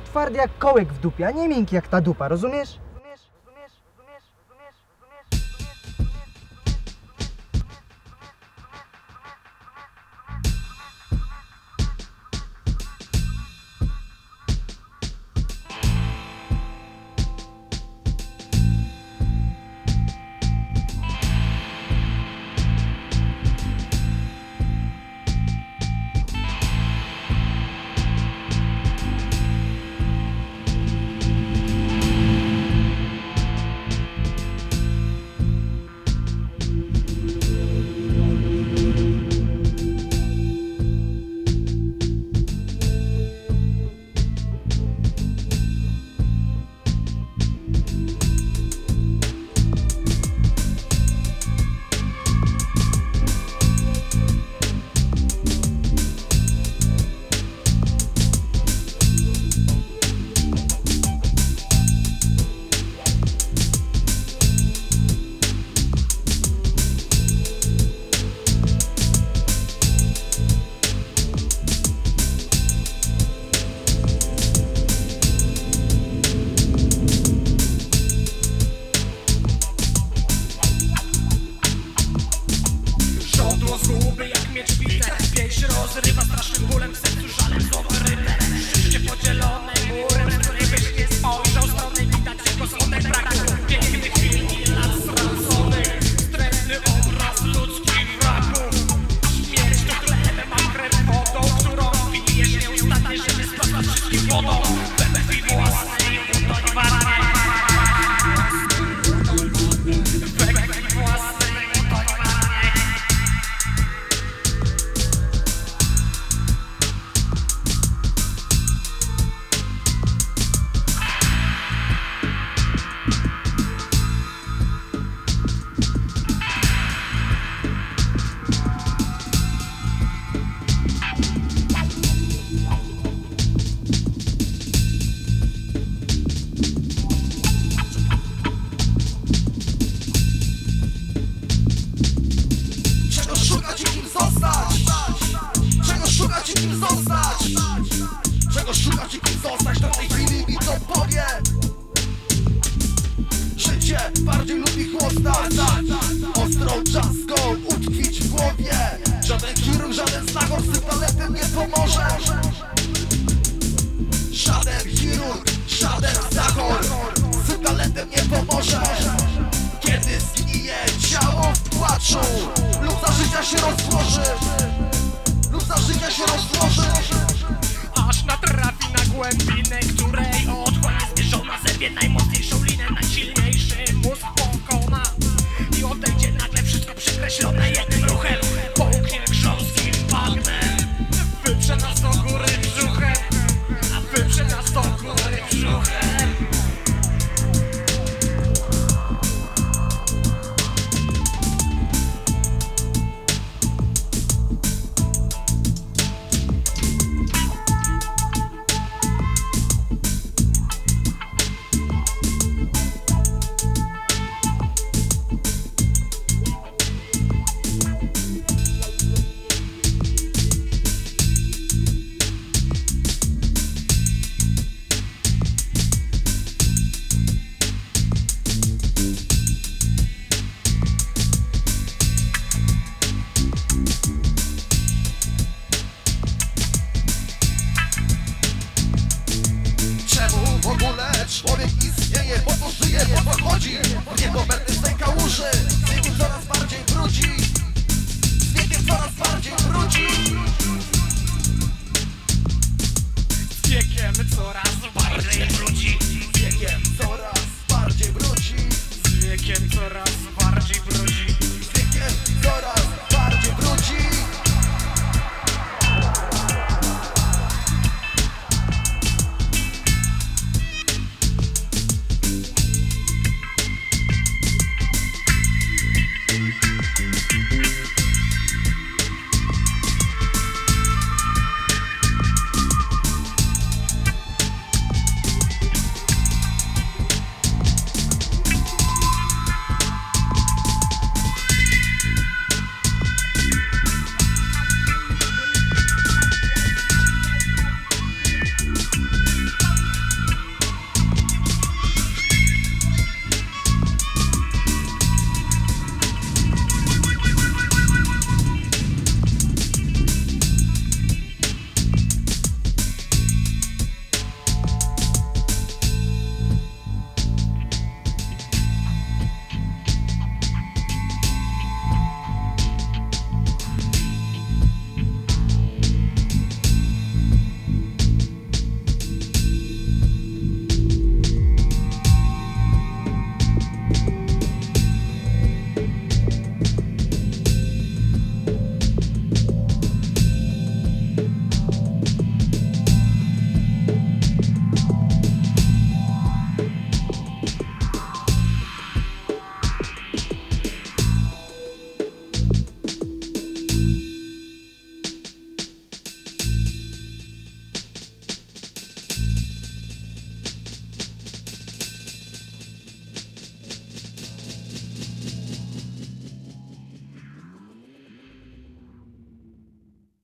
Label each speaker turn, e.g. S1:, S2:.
S1: twardy jak kołek w dupie, a nie miękki jak ta dupa, rozumiesz?
S2: Pięść rozrywa strasznym bólem w sercu, żalem złoto rybę. Życie podzielone murem, z której byś nie spojrzał strony, widać tylko smutek braku pięknych chwil i lat straconych. Wstrętny obraz ludzkich wragów. Śmierć to chlebem, a krew wodą, którą pijesz nieustannie, żeby sprostać wszystkim wodą. We krwi własnej utoń warnie. We krwi własnej utoń warnie.
S3: Kim zostać? Czego szukać i kim zostać? To w tej chwili mi to powie. Życie bardziej lubi chłostać, ostrą czaską utkwić w głowie. Żaden chirurg, żaden znachor z tym talentem nie pomoże. Żaden chirurg, żaden znachor z tym talentem nie pomoże. Kiedy zgnije ciało w płaczu lub za życia się rozłoży,
S2: aż natrafi na głębinę, której otchłań jest mierzona, zerwie najmocniejsza.